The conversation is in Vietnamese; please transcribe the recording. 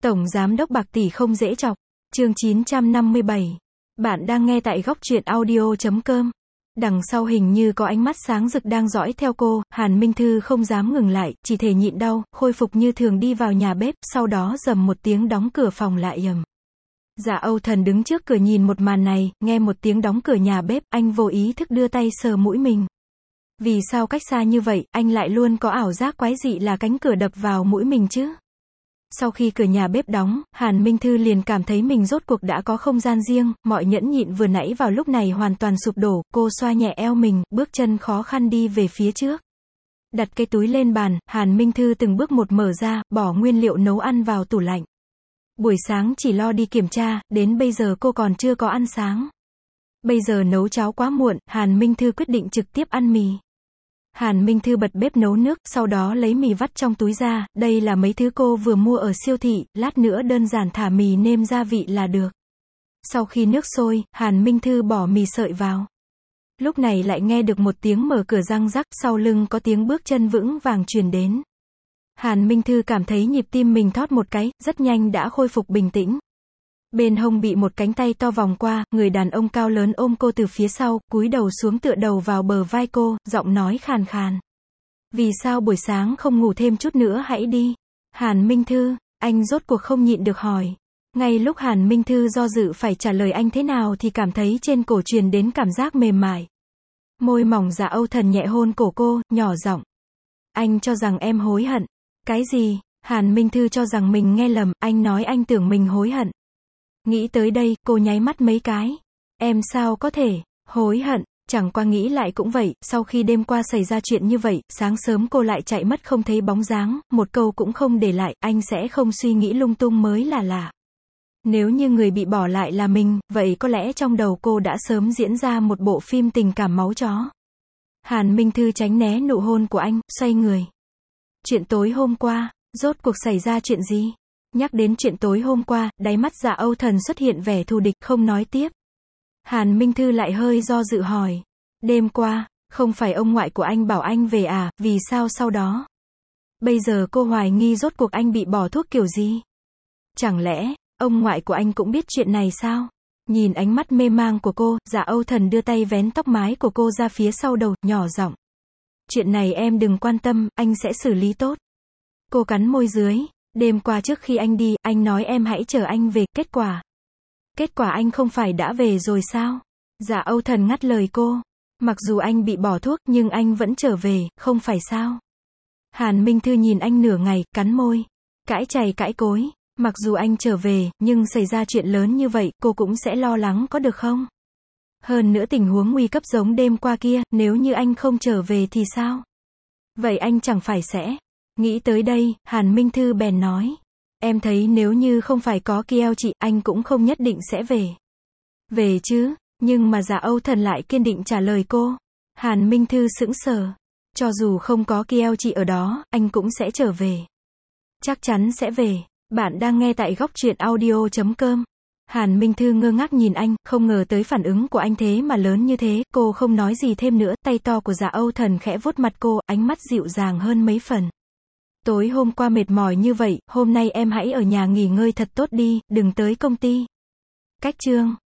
Tổng giám đốc bạc tỷ không dễ chọc. Chương 957. Bạn đang nghe tại góc truyện audio.com. Đằng sau hình như có ánh mắt sáng rực đang dõi theo cô, Hàn Minh Thư không dám ngừng lại, chỉ thể nhịn đau, khôi phục như thường đi vào nhà bếp, sau đó rầm một tiếng đóng cửa phòng lại ầm. Dạ Âu Thần đứng trước cửa nhìn một màn này, nghe một tiếng đóng cửa nhà bếp, anh vô ý thức đưa tay sờ mũi mình. Vì sao cách xa như vậy, anh lại luôn có ảo giác quái dị là cánh cửa đập vào mũi mình chứ? Sau khi cửa nhà bếp đóng, Hàn Minh Thư liền cảm thấy mình rốt cuộc đã có không gian riêng, mọi nhẫn nhịn vừa nãy vào lúc này hoàn toàn sụp đổ, cô xoa nhẹ eo mình, bước chân khó khăn đi về phía trước. Đặt cái túi lên bàn, Hàn Minh Thư từng bước một mở ra, bỏ nguyên liệu nấu ăn vào tủ lạnh. Buổi sáng chỉ lo đi kiểm tra, đến bây giờ cô còn chưa có ăn sáng. Bây giờ nấu cháo quá muộn, Hàn Minh Thư quyết định trực tiếp ăn mì. Hàn Minh Thư bật bếp nấu nước, sau đó lấy mì vắt trong túi ra, đây là mấy thứ cô vừa mua ở siêu thị, lát nữa đơn giản thả mì nêm gia vị là được. Sau khi nước sôi, Hàn Minh Thư bỏ mì sợi vào. Lúc này lại nghe được một tiếng mở cửa răng rắc, sau lưng có tiếng bước chân vững vàng truyền đến. Hàn Minh Thư cảm thấy nhịp tim mình thót một cái, rất nhanh đã khôi phục bình tĩnh. Bên hông bị một cánh tay to vòng qua, người đàn ông cao lớn ôm cô từ phía sau, cúi đầu xuống tựa đầu vào bờ vai cô, giọng nói khàn khàn. Vì sao buổi sáng không ngủ thêm chút nữa hãy đi? Hàn Minh Thư, anh rốt cuộc không nhịn được hỏi. Ngay lúc Hàn Minh Thư do dự phải trả lời anh thế nào thì cảm thấy trên cổ truyền đến cảm giác mềm mại. Môi mỏng Dạ Âu Thần nhẹ hôn cổ cô, nhỏ giọng. Anh cho rằng em hối hận. Cái gì? Hàn Minh Thư cho rằng mình nghe lầm, anh nói anh tưởng mình hối hận. Nghĩ tới đây, cô nháy mắt mấy cái. Em sao có thể hối hận? Chẳng qua nghĩ lại cũng vậy, sau khi đêm qua xảy ra chuyện như vậy, sáng sớm cô lại chạy mất không thấy bóng dáng, một câu cũng không để lại, anh sẽ không suy nghĩ lung tung mới là lạ. Nếu như người bị bỏ lại là mình, vậy có lẽ trong đầu cô đã sớm diễn ra một bộ phim tình cảm máu chó. Hàn Minh Thư tránh né nụ hôn của anh, xoay người. Chuyện tối hôm qua, rốt cuộc xảy ra chuyện gì? Nhắc đến chuyện tối hôm qua, đáy mắt Dạ Âu Thần xuất hiện vẻ thù địch, không nói tiếp. Hàn Minh Thư lại hơi do dự hỏi. Đêm qua, không phải ông ngoại của anh bảo anh về à, vì sao sau đó? Bây giờ cô hoài nghi rốt cuộc anh bị bỏ thuốc kiểu gì? Chẳng lẽ, ông ngoại của anh cũng biết chuyện này sao? Nhìn ánh mắt mê mang của cô, Dạ Âu Thần đưa tay vén tóc mái của cô ra phía sau đầu, nhỏ giọng. Chuyện này em đừng quan tâm, anh sẽ xử lý tốt. Cô cắn môi dưới. Đêm qua trước khi anh đi, anh nói em hãy chờ anh về, kết quả anh không phải đã về rồi sao? Dạ Âu Thần ngắt lời cô. Mặc dù anh bị bỏ thuốc, nhưng anh vẫn trở về, không phải sao? Hàn Minh Thư nhìn anh nửa ngày, cắn môi. Cãi chày cãi cối. Mặc dù anh trở về, nhưng xảy ra chuyện lớn như vậy, cô cũng sẽ lo lắng có được không? Hơn nữa tình huống nguy cấp giống đêm qua kia, nếu như anh không trở về thì sao? Vậy anh chẳng phải sẽ... Nghĩ tới đây, Hàn Minh Thư bèn nói. Em thấy nếu như không phải có Kieo chị, anh cũng không nhất định sẽ về. Về chứ, nhưng mà Dạ Âu Thần lại kiên định trả lời cô. Hàn Minh Thư sững sờ. Cho dù không có Kieo chị ở đó, anh cũng sẽ trở về. Chắc chắn sẽ về. Bạn đang nghe tại góc truyện audio.com. Hàn Minh Thư ngơ ngác nhìn anh, không ngờ tới phản ứng của anh thế mà lớn như thế, cô không nói gì thêm nữa, tay to của Dạ Âu Thần khẽ vuốt mặt cô, ánh mắt dịu dàng hơn mấy phần. Tối hôm qua mệt mỏi như vậy, hôm nay em hãy ở nhà nghỉ ngơi thật tốt đi, đừng tới công ty. Cách chương